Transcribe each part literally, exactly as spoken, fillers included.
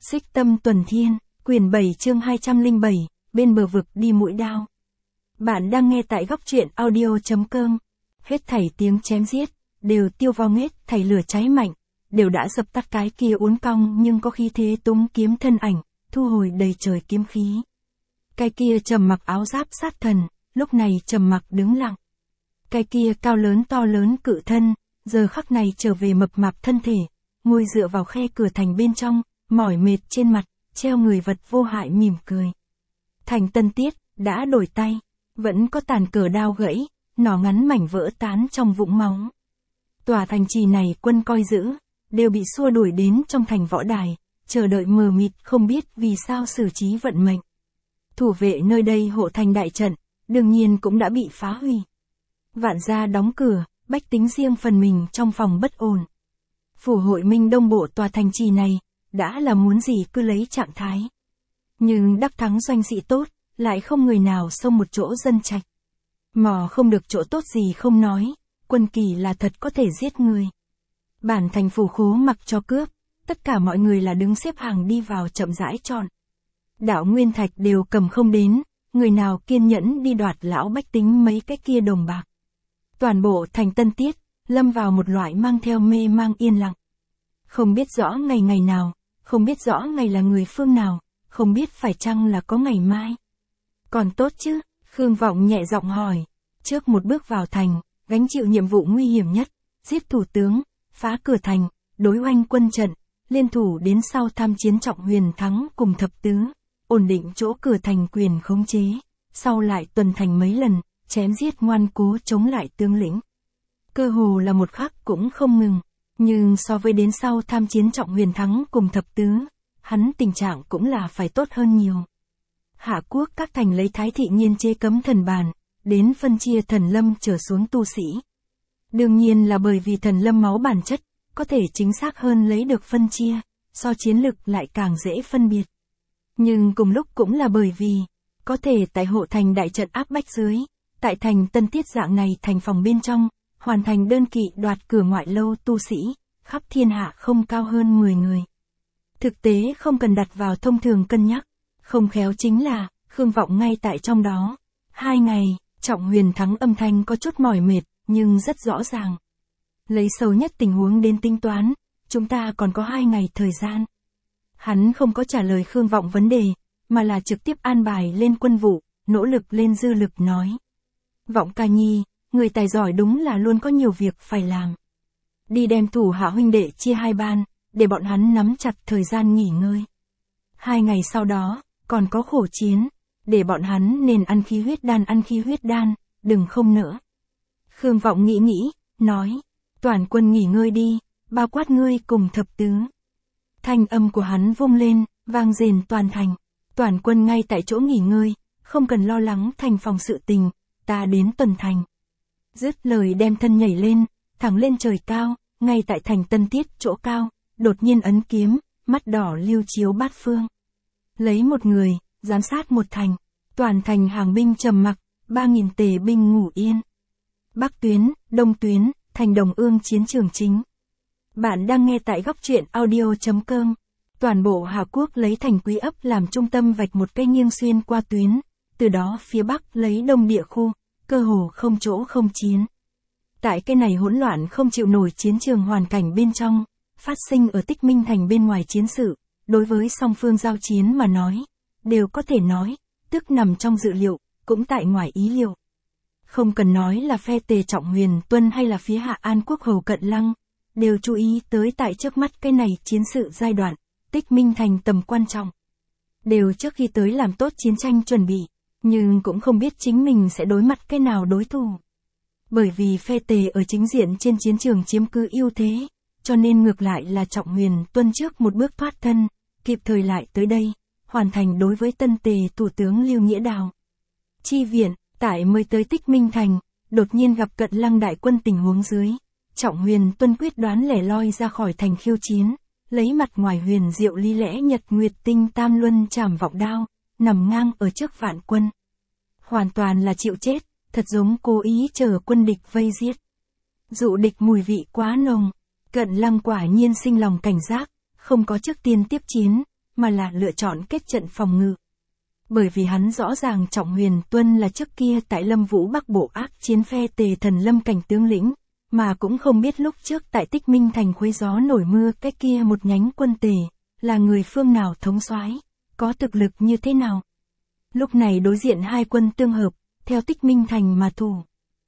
Xích Tâm Tuần Thiên, quyển bảy chương hai trăm lẻ bảy, bên bờ vực đi mũi đao. Bạn đang nghe tại góc truyện audio.com. Hết thảy tiếng chém giết, đều tiêu vong hết thảy lửa cháy mạnh, đều đã dập tắt cái kia uốn cong nhưng có khí thế túng kiếm thân ảnh, thu hồi đầy trời kiếm khí. Cái kia trầm mặc áo giáp sát thần, lúc này trầm mặc đứng lặng. Cái kia cao lớn to lớn cự thân, giờ khắc này trở về mập mạp thân thể, ngồi dựa vào khe cửa thành bên trong, mỏi mệt trên mặt, treo người vật vô hại mỉm cười. Thành Tân Tiết, đã đổi tay, vẫn có tàn cờ đao gãy, nỏ ngắn mảnh vỡ tán trong vũng máu. Tòa thành trì này quân coi giữ, đều bị xua đuổi đến trong thành võ đài, chờ đợi mờ mịt không biết vì sao xử trí vận mệnh. Thủ vệ nơi đây hộ thành đại trận, đương nhiên cũng đã bị phá hủy. Vạn gia đóng cửa, bách tính riêng phần mình trong phòng bất ổn. Phủ hội minh đông bộ tòa thành trì này, đã là muốn gì cứ lấy trạng thái. Nhưng đắc thắng doanh sĩ tốt, lại không người nào xông một chỗ dân trạch. Mò không được chỗ tốt gì không nói, quân kỳ là thật có thể giết người. Bản thành phủ khố mặc cho cướp, tất cả mọi người là đứng xếp hàng đi vào chậm rãi chọn. Đạo nguyên thạch đều cầm không đến, người nào kiên nhẫn đi đoạt lão bách tính mấy cái kia đồng bạc. Toàn bộ thành Tân Tiết, lâm vào một loại mang theo mê mang yên lặng. Không biết rõ ngày ngày nào, không biết rõ ngày là người phương nào, không biết phải chăng là có ngày mai. Còn tốt chứ, Khương Vọng nhẹ giọng hỏi, trước một bước vào thành, gánh chịu nhiệm vụ nguy hiểm nhất, giết thủ tướng, phá cửa thành, đối oanh quân trận, liên thủ đến sau tham chiến Trọng Huyền thắng cùng thập tứ, ổn định chỗ cửa thành quyền khống chế, sau lại tuần thành mấy lần, chém giết ngoan cố chống lại tướng lĩnh. Cơ hồ là một khắc cũng không ngừng, nhưng so với đến sau tham chiến Trọng Huyền thắng cùng thập tứ, hắn tình trạng cũng là phải tốt hơn nhiều. Hạ quốc các thành lấy Thái Thị Nhiên chế cấm thần bàn, đến phân chia thần lâm trở xuống tu sĩ. Đương nhiên là bởi vì thần lâm máu bản chất, có thể chính xác hơn lấy được phân chia, so chiến lực lại càng dễ phân biệt. Nhưng cùng lúc cũng là bởi vì, có thể tại hộ thành đại trận áp bách dưới, tại thành Tân Tiết dạng này thành phòng bên trong, hoàn thành đơn kỵ đoạt cửa ngoại lâu tu sĩ, khắp thiên hạ không cao hơn mười người. Thực tế không cần đặt vào thông thường cân nhắc, không khéo chính là, Khương Vọng ngay tại trong đó. Hai ngày, Trọng Huyền thắng âm thanh có chút mỏi mệt, nhưng rất rõ ràng. Lấy sâu nhất tình huống đến tính toán, chúng ta còn có hai ngày thời gian. Hắn không có trả lời Khương Vọng vấn đề, mà là trực tiếp an bài lên quân vụ, nỗ lực lên dư lực nói. Vọng ca nhi, người tài giỏi đúng là luôn có nhiều việc phải làm. Đi đem thủ hạ huynh đệ chia hai ban, để bọn hắn nắm chặt thời gian nghỉ ngơi. Hai ngày sau đó, còn có khổ chiến, để bọn hắn nên ăn khí huyết đan ăn khí huyết đan, đừng không nữa. Khương Vọng nghĩ nghĩ, nói, toàn quân nghỉ ngơi đi, bao quát ngươi cùng thập tứ. Thanh âm của hắn vung lên, vang rền toàn thành, toàn quân ngay tại chỗ nghỉ ngơi, không cần lo lắng thành phòng sự tình, ta đến tuần thành. Dứt lời đem thân nhảy lên, thẳng lên trời cao, ngay tại thành Tân Tiết chỗ cao, đột nhiên ấn kiếm, mắt đỏ lưu chiếu bát phương. Lấy một người, giám sát một thành, toàn thành hàng binh trầm mặc, ba nghìn tề binh ngủ yên. Bắc tuyến, đông tuyến, thành Đồng Ương chiến trường chính. Bạn đang nghe tại góc truyện audio.com. Toàn bộ Hà Quốc lấy thành Quý ấp làm trung tâm vạch một cây nghiêng xuyên qua tuyến, từ đó phía Bắc lấy đông địa khu, cơ hồ không chỗ không chiến. Tại cái này hỗn loạn không chịu nổi chiến trường hoàn cảnh bên trong, phát sinh ở Tích Minh thành bên ngoài chiến sự, đối với song phương giao chiến mà nói, đều có thể nói, tức nằm trong dự liệu, cũng tại ngoài ý liệu. Không cần nói là phe Tề Trọng Huyền Tuân hay là phía Hạ An Quốc Hầu Cận Lăng, đều chú ý tới tại trước mắt cái này chiến sự giai đoạn, Tích Minh thành tầm quan trọng. Đều trước khi tới làm tốt chiến tranh chuẩn bị, nhưng cũng không biết chính mình sẽ đối mặt cái nào đối thủ. Bởi vì phe Tề ở chính diện trên chiến trường chiếm cứ ưu thế, cho nên ngược lại là Trọng Huyền Tuân trước một bước thoát thân, kịp thời lại tới đây, hoàn thành đối với Tân Tề thủ tướng Lưu Nghĩa Đào chi viện. Tại mới tới Tích Minh thành, đột nhiên gặp Cận Lăng đại quân tình huống dưới, Trọng Huyền Tuân quyết đoán lẻ loi ra khỏi thành khiêu chiến, lấy mặt ngoài huyền diệu lý lẽ nhật nguyệt tinh tam luân trảm vọng đao, nằm ngang ở trước vạn quân. Hoàn toàn là chịu chết, thật giống cố ý chờ quân địch vây giết. Dụ địch mùi vị quá nồng, Cận Lăng quả nhiên sinh lòng cảnh giác, không có trước tiên tiếp chiến, mà là lựa chọn kết trận phòng ngự. Bởi vì hắn rõ ràng Trọng Huyền Tuân là trước kia tại Lâm Vũ Bắc Bộ ác chiến phe Tề Thần Lâm cảnh tướng lĩnh, mà cũng không biết lúc trước tại Tích Minh Thành khuấy gió nổi mưa cái kia một nhánh quân Tề, là người phương nào thống soái, có thực lực như thế nào. Lúc này đối diện hai quân tương hợp, theo Tích Minh Thành mà thủ.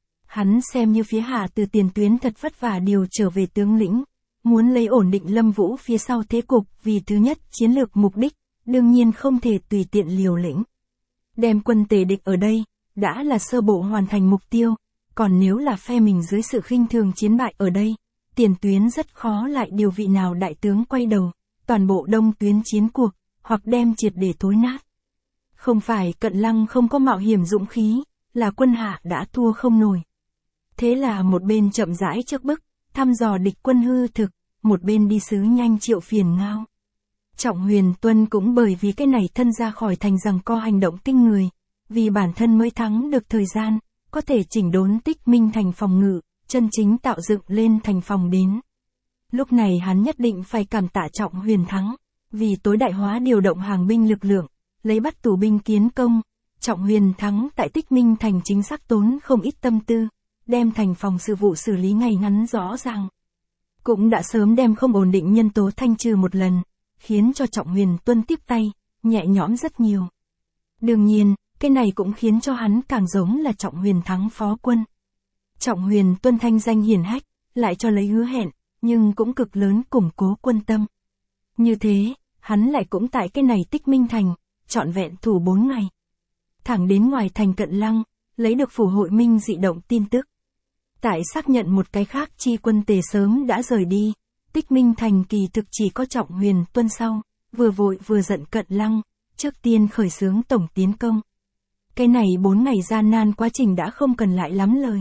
Hắn xem như phía Hạ từ tiền tuyến thật vất vả điều trở về tướng lĩnh, muốn lấy ổn định Lâm Vũ phía sau thế cục, vì thứ nhất chiến lược mục đích, đương nhiên không thể tùy tiện liều lĩnh. Đem quân Tề địch ở đây, đã là sơ bộ hoàn thành mục tiêu, còn nếu là phe mình dưới sự khinh thường chiến bại ở đây, tiền tuyến rất khó lại điều vị nào đại tướng quay đầu, toàn bộ đông tuyến chiến cuộc, hoặc đem triệt để thối nát. Không phải Cận Lăng không có mạo hiểm dũng khí, là quân Hạ đã thua không nổi. Thế là một bên chậm rãi trước bức, thăm dò địch quân hư thực, một bên đi sứ nhanh triệu phiền ngao. Trọng Huyền Tuân cũng bởi vì cái này thân ra khỏi thành rằng co hành động kinh người, vì bản thân mới thắng được thời gian, có thể chỉnh đốn Tích Minh Thành phòng ngự, chân chính tạo dựng lên thành phòng đến. Lúc này hắn nhất định phải cảm tạ Trọng Huyền thắng, vì tối đại hóa điều động hàng binh lực lượng, lấy bắt tù binh kiến công. Trọng Huyền thắng tại Tích Minh Thành chính xác tốn không ít tâm tư, đem thành phòng sự vụ xử lý ngay ngắn rõ ràng. Cũng đã sớm đem không ổn định nhân tố thanh trừ một lần, khiến cho Trọng Huyền Tuân tiếp tay, nhẹ nhõm rất nhiều. Đương nhiên, cái này cũng khiến cho hắn càng giống là Trọng Huyền thắng phó quân. Trọng Huyền Tuân thanh danh hiển hách, lại cho lấy hứa hẹn, nhưng cũng cực lớn củng cố quân tâm. Như thế, hắn lại cũng tại cái này Tích Minh Thành, trọn vẹn thủ bốn ngày. Thẳng đến ngoài thành Cận Lăng, lấy được phủ hội minh dị động tin tức. Tại xác nhận một cái khác chi quân Tề sớm đã rời đi, Tích Minh Thành kỳ thực chỉ có Trọng Huyền Tuân sau, vừa vội vừa giận Cận Lăng, trước tiên khởi xướng tổng tiến công. Cái này bốn ngày gian nan quá trình đã không cần lại lắm lời.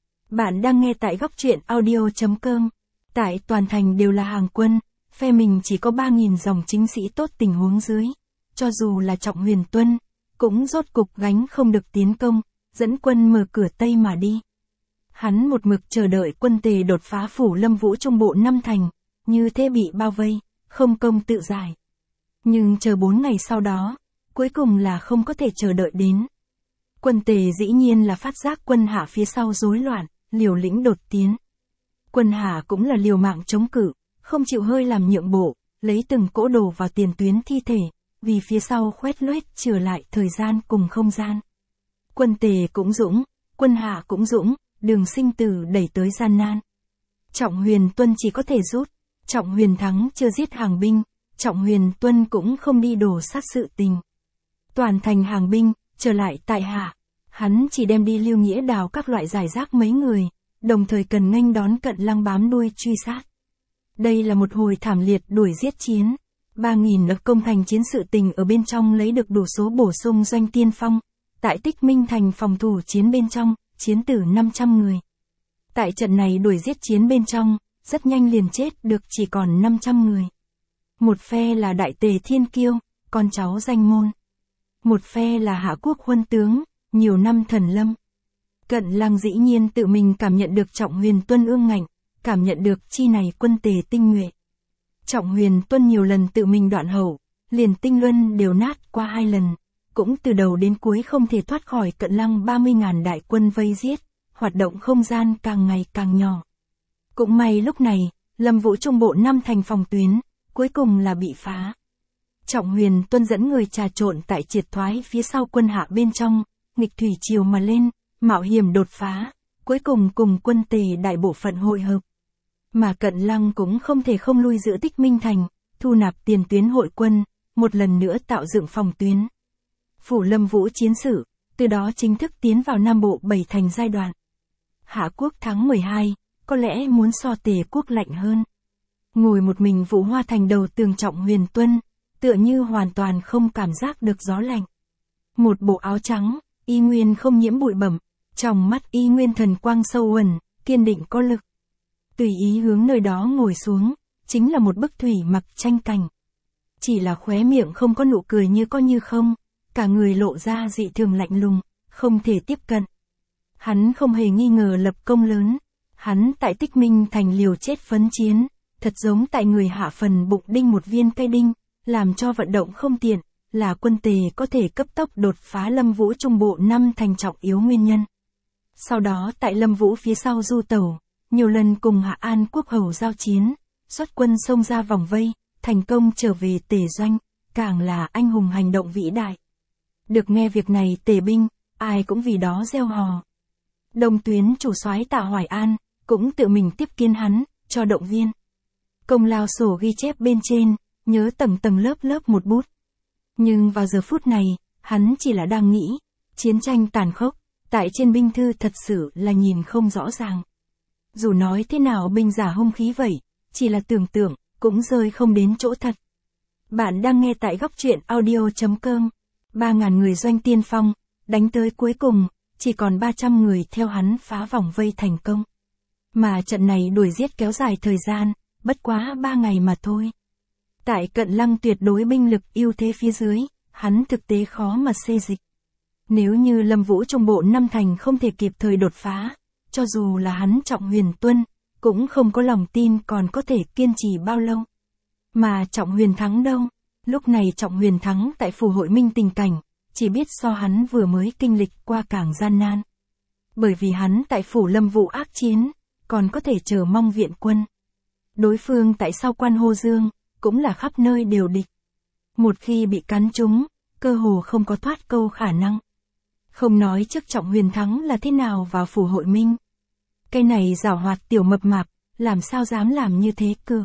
Bạn đang nghe tại góc truyện audio chấm com. Tại toàn thành đều là hàng quân, phe mình chỉ có ba nghìn dòng chính sĩ tốt tình huống dưới. Cho dù là Trọng Huyền Tuân, cũng rốt cục gánh không được tiến công, dẫn quân mở cửa Tây mà đi. Hắn một mực chờ đợi quân Tề đột phá phủ Lâm Vũ trung bộ năm thành, như thế bị bao vây, không công tự giải. Nhưng chờ bốn ngày sau đó, cuối cùng là không có thể chờ đợi đến. Quân Tề dĩ nhiên là phát giác quân Hạ phía sau rối loạn, liều lĩnh đột tiến. Quân Hạ cũng là liều mạng chống cự, không chịu hơi làm nhượng bộ, lấy từng cỗ đồ vào tiền tuyến thi thể, vì phía sau khoét loét trở lại thời gian cùng không gian. Quân Tề cũng dũng, quân Hạ cũng dũng, đường sinh tử đẩy tới gian nan. Trọng Huyền Tuân chỉ có thể rút, Trọng Huyền thắng chưa giết hàng binh, Trọng Huyền Tuân cũng không đi đổ sát sự tình. Toàn thành hàng binh, trở lại tại Hạ, hắn chỉ đem đi Lưu Nghĩa Đào các loại giải rác mấy người, đồng thời cần nghênh đón Cận Lăng bám đuôi truy sát. Đây là một hồi thảm liệt đuổi giết chiến, ba nghìn lực công thành chiến sự tình ở bên trong lấy được đủ số bổ sung doanh tiên phong, tại Tích Minh Thành phòng thủ chiến bên trong, chiến tử năm trăm người. Tại trận này đuổi giết chiến bên trong, rất nhanh liền chết được chỉ còn năm trăm người. Một phe là Đại Tề Thiên Kiêu, con cháu danh môn. Một phe là Hạ Quốc huân tướng, nhiều năm thần lâm. Cận Lăng dĩ nhiên tự mình cảm nhận được Trọng Huyền Tuân ương ngạnh, cảm nhận được chi này quân Tề tinh nhuệ. Trọng Huyền Tuân nhiều lần tự mình đoạn hậu, liền tinh luân đều nát qua hai lần, cũng từ đầu đến cuối không thể thoát khỏi Cận Lăng ba mươi ngàn đại quân vây giết, hoạt động không gian càng ngày càng nhỏ. Cũng may lúc này, Lâm Vũ trung bộ năm thành phòng tuyến, cuối cùng là bị phá. Trọng Huyền Tuân dẫn người trà trộn tại triệt thoái phía sau quân Hạ bên trong, nghịch thủy triều mà lên, mạo hiểm đột phá, cuối cùng cùng quân Tề đại bộ phận hội hợp. Mà Cận Lăng cũng không thể không lui giữ Tích Minh Thành, thu nạp tiền tuyến hội quân, một lần nữa tạo dựng phòng tuyến. Phủ Lâm Vũ chiến sự, từ đó chính thức tiến vào Nam Bộ bảy thành giai đoạn. Hạ Quốc tháng mười hai, có lẽ muốn so Tề Quốc lạnh hơn. Ngồi một mình Vũ Hoa Thành đầu tường Trọng Huyền Tuân, tựa như hoàn toàn không cảm giác được gió lạnh. Một bộ áo trắng, y nguyên không nhiễm bụi bẩm, trong mắt y nguyên thần quang sâu uẩn, kiên định có lực. Tùy ý hướng nơi đó ngồi xuống, chính là một bức thủy mặc tranh cảnh. Chỉ là khóe miệng không có nụ cười như có như không, cả người lộ ra dị thường lạnh lùng, không thể tiếp cận. Hắn không hề nghi ngờ lập công lớn, hắn tại Tích Minh Thành liều chết phấn chiến, thật giống tại người Hạ phần bụng đinh một viên cây đinh, làm cho vận động không tiện, là quân Tề có thể cấp tốc đột phá Lâm Vũ trung bộ năm thành trọng yếu nguyên nhân. Sau đó tại Lâm Vũ phía sau du tẩu, nhiều lần cùng Hạ An Quốc hầu giao chiến, xuất quân xông ra vòng vây, thành công trở về Tề doanh, càng là anh hùng hành động vĩ đại. Được nghe việc này Tề binh, ai cũng vì đó reo hò. Đông tuyến chủ soái Tạ Hoài An, cũng tự mình tiếp kiến hắn, cho động viên. Công lao sổ ghi chép bên trên, nhớ tầng tầng lớp lớp một bút. Nhưng vào giờ phút này, hắn chỉ là đang nghĩ, chiến tranh tàn khốc, tại trên binh thư thật sự là nhìn không rõ ràng. Dù nói thế nào binh giả hung khí vậy, chỉ là tưởng tượng, cũng rơi không đến chỗ thật. Bạn đang nghe tại góc truyện audio chấm com. Ba ngàn người doanh tiên phong, đánh tới cuối cùng, chỉ còn ba trăm người theo hắn phá vòng vây thành công. Mà trận này đuổi giết kéo dài thời gian, bất quá ba ngày mà thôi. Tại Cận Lăng tuyệt đối binh lực ưu thế phía dưới, hắn thực tế khó mà xê dịch. Nếu như Lâm Vũ trung bộ năm thành không thể kịp thời đột phá, cho dù là hắn Trọng Huyền Tuân, cũng không có lòng tin còn có thể kiên trì bao lâu. Mà Trọng Huyền Thắng đâu? Lúc này Trọng Huyền Thắng tại phủ hội minh tình cảnh, chỉ biết so hắn vừa mới kinh lịch qua càng gian nan. Bởi vì hắn tại phủ Lâm Vũ ác chiến, còn có thể chờ mong viện quân. Đối phương tại sau Quan Hô Dương, cũng là khắp nơi đều địch. Một khi bị cắn trúng, cơ hồ không có thoát câu khả năng. Không nói trước Trọng Huyền Thắng là thế nào vào phủ hội minh. Cái này giảo hoạt tiểu mập mạp, làm sao dám làm như thế cơ.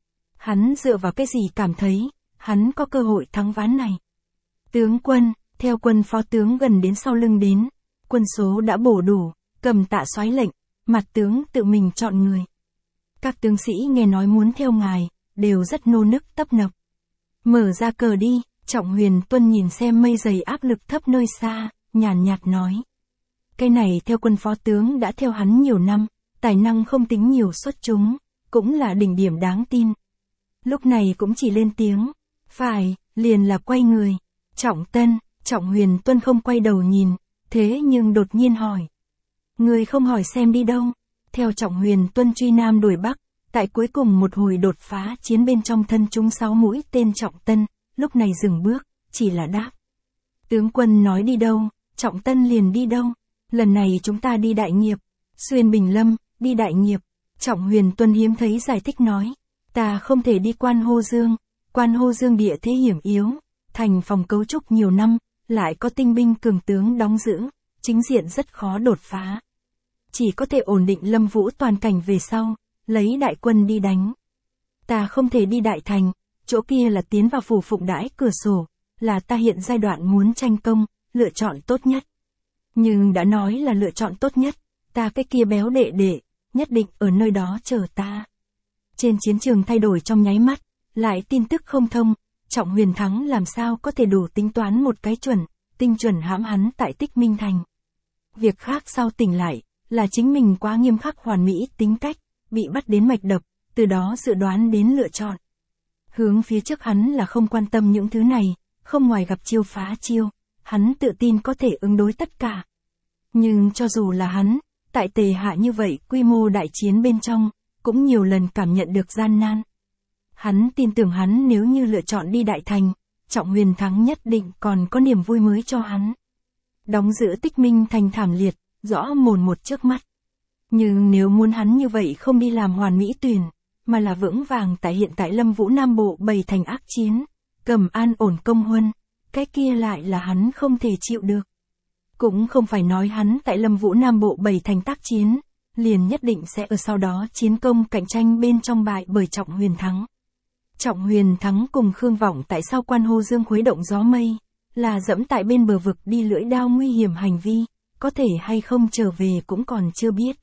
Hắn dựa vào cái gì cảm thấy, hắn có cơ hội thắng ván này. Tướng quân, theo quân phó tướng gần đến sau lưng đến, quân số đã bổ đủ, cầm Tạ soái lệnh, mặt tướng tự mình chọn người. Các tướng sĩ nghe nói muốn theo ngài, đều rất nô nức tấp nập. Mở ra cờ đi, Trọng Huyền Tuân nhìn xem mây dày áp lực thấp nơi xa, nhàn nhạt nói. Cái này theo quân phó tướng đã theo hắn nhiều năm, tài năng không tính nhiều xuất chúng, cũng là đỉnh điểm đáng tin. Lúc này cũng chỉ lên tiếng, phải, liền là quay người. Trọng Tân, Trọng Huyền Tuân không quay đầu nhìn, thế nhưng đột nhiên hỏi. Người không hỏi xem đi đâu. Theo Trọng Huyền Tuân truy nam đuổi bắc, tại cuối cùng một hồi đột phá chiến bên trong thân chúng sáu mũi tên Trọng Tân, lúc này dừng bước, chỉ là đáp. Tướng quân nói đi đâu, Trọng Tân liền đi đâu. Lần này chúng ta đi Đại Nghiệp, xuyên Bình Lâm, đi Đại Nghiệp. Trọng Huyền Tuân hiếm thấy giải thích nói. Ta không thể đi Quan Hô Dương, Quan Hô Dương địa thế hiểm yếu, thành phòng cấu trúc nhiều năm, lại có tinh binh cường tướng đóng giữ, chính diện rất khó đột phá. Chỉ có thể ổn định Lâm Vũ toàn cảnh về sau, lấy đại quân đi đánh. Ta không thể đi Đại Thành, chỗ kia là tiến vào phủ phụng đãi cửa sổ, là ta hiện giai đoạn muốn tranh công, lựa chọn tốt nhất. Nhưng đã nói là lựa chọn tốt nhất, ta cái kia béo đệ đệ, nhất định ở nơi đó chờ ta. Trên chiến trường thay đổi trong nháy mắt, lại tin tức không thông, Trọng Huyền Thắng làm sao có thể đủ tính toán một cái chuẩn, tinh chuẩn hãm hắn tại Tích Minh Thành. Việc khác sau tỉnh lại, là chính mình quá nghiêm khắc hoàn mỹ tính cách, bị bắt đến mạch đập, từ đó dự đoán đến lựa chọn. Hướng phía trước hắn là không quan tâm những thứ này, không ngoài gặp chiêu phá chiêu, hắn tự tin có thể ứng đối tất cả. Nhưng cho dù là hắn, tại Tề hạ như vậy quy mô đại chiến bên trong, cũng nhiều lần cảm nhận được gian nan. Hắn tin tưởng hắn nếu như lựa chọn đi Đại Thành, Trọng Huyền Thắng nhất định còn có niềm vui mới cho hắn. Đóng giữ Tích Minh Thành thảm liệt, rõ mồn một trước mắt. Nhưng nếu muốn hắn như vậy không đi làm hoàn mỹ tuyển, mà là vững vàng tại hiện tại Lâm Vũ Nam Bộ bày thành ác chiến, cầm an ổn công huân, cái kia lại là hắn không thể chịu được. Cũng không phải nói hắn tại Lâm Vũ Nam Bộ bày thành tác chiến, liền nhất định sẽ ở sau đó chiến công cạnh tranh bên trong bại bởi Trọng Huyền Thắng. Trọng Huyền Thắng cùng Khương Vọng tại sau Quan Hô Dương khuấy động gió mây, là dẫm tại bên bờ vực đi lưỡi đao nguy hiểm hành vi, có thể hay không trở về cũng còn chưa biết.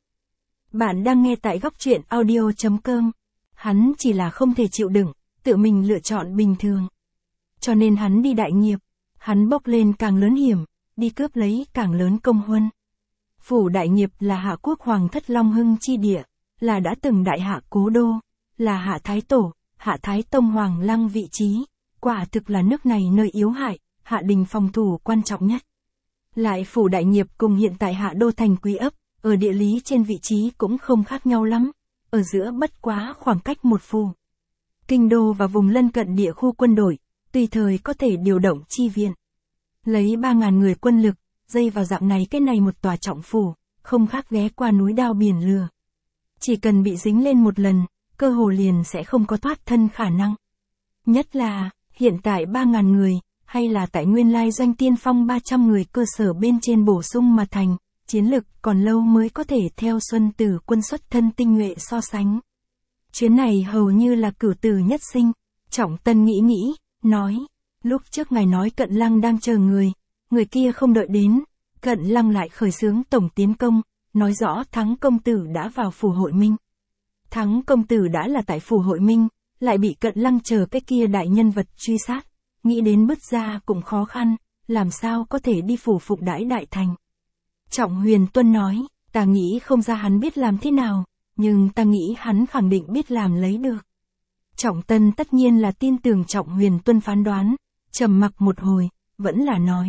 Bạn đang nghe tại góc truyện audio chấm com. Hắn chỉ là không thể chịu đựng, tự mình lựa chọn bình thường. Cho nên hắn đi Đại Nghiệp, hắn bốc lên càng lớn hiểm, đi cướp lấy càng lớn công huân. Phủ Đại Nghiệp là Hạ Quốc Hoàng thất Long Hưng chi địa, là đã từng đại hạ cố đô, là Hạ Thái Tổ, Hạ Thái Tông Hoàng lăng vị trí, quả thực là nước này nơi yếu hại, Hạ đình phòng thủ quan trọng nhất. Lại Phủ Đại Nghiệp cùng hiện tại Hạ Đô thành Quý ấp, ở địa lý trên vị trí cũng không khác nhau lắm, ở giữa bất quá khoảng cách một phủ. Kinh đô và vùng lân cận địa khu quân đội, tùy thời có thể điều động chi viện. Lấy ba ngàn người quân lực, dây vào dạng này cái này một tòa trọng phủ, không khác ghé qua núi đao biển lửa. Chỉ cần bị dính lên một lần, cơ hồ liền sẽ không có thoát thân khả năng. Nhất là, hiện tại ba ngàn người, hay là tại nguyên lai doanh tiên phong ba trăm người cơ sở bên trên bổ sung mà thành, chiến lực còn lâu mới có thể theo Xuân Tử quân xuất thân tinh nhuệ so sánh. Chuyến này hầu như là cửu tử nhất sinh, Trọng Tân nghĩ nghĩ, nói, lúc trước ngài nói Cận Lăng đang chờ người, người kia không đợi đến, Cận Lăng lại khởi xướng tổng tiến công, nói rõ Thắng công tử đã vào phủ hội minh. Thắng công tử đã là tại phủ hội minh, lại bị Cận Lăng chờ cái kia đại nhân vật truy sát, nghĩ đến bứt ra cũng khó khăn, làm sao có thể đi phủ phục đãi đại thành. Trọng Huyền Tuân nói, ta nghĩ không ra hắn biết làm thế nào, nhưng ta nghĩ hắn khẳng định biết làm lấy được. Trọng Tân tất nhiên là tin tưởng Trọng Huyền Tuân phán đoán, trầm mặc một hồi, vẫn là nói.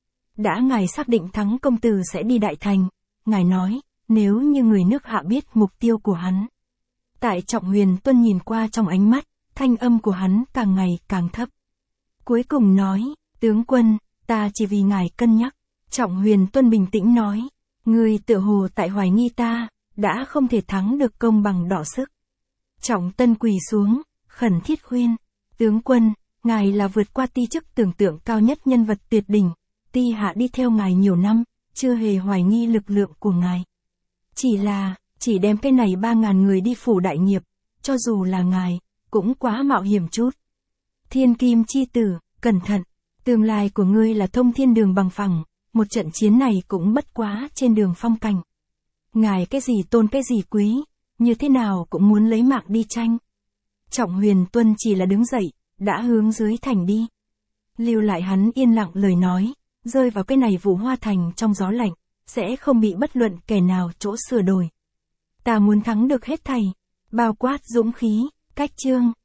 Đã ngài xác định Thắng công tử sẽ đi đại thành, ngài nói, nếu như người nước Hạ biết mục tiêu của hắn. Tại Trọng Huyền Tuân nhìn qua trong ánh mắt, thanh âm của hắn càng ngày càng thấp. Cuối cùng nói, tướng quân, ta chỉ vì ngài cân nhắc. Trọng Huyền Tuân bình tĩnh nói, người tựa hồ tại hoài nghi ta, đã không thể thắng được công bằng đỏ sức. Trọng Tân quỳ xuống, khẩn thiết khuyên, tướng quân, ngài là vượt qua ti chức tưởng tượng cao nhất nhân vật tuyệt đỉnh, ti hạ đi theo ngài nhiều năm, chưa hề hoài nghi lực lượng của ngài. Chỉ là, chỉ đem cái này ba ngàn người đi phủ đại nghiệp, cho dù là ngài, cũng quá mạo hiểm chút. Thiên Kim chi tử, cẩn thận, tương lai của ngươi là thông thiên đường bằng phẳng, một trận chiến này cũng bất quá trên đường phong cảnh. Ngài cái gì tôn cái gì quý, như thế nào cũng muốn lấy mạng đi tranh. Trọng Huyền Tuân chỉ là đứng dậy, đã hướng dưới thành đi. Lưu lại hắn yên lặng lời nói, rơi vào cái này Vũ Hoa thành trong gió lạnh, sẽ không bị bất luận kẻ nào chỗ sửa đổi. Ta muốn thắng được hết thảy, bao quát dũng khí, cách chương.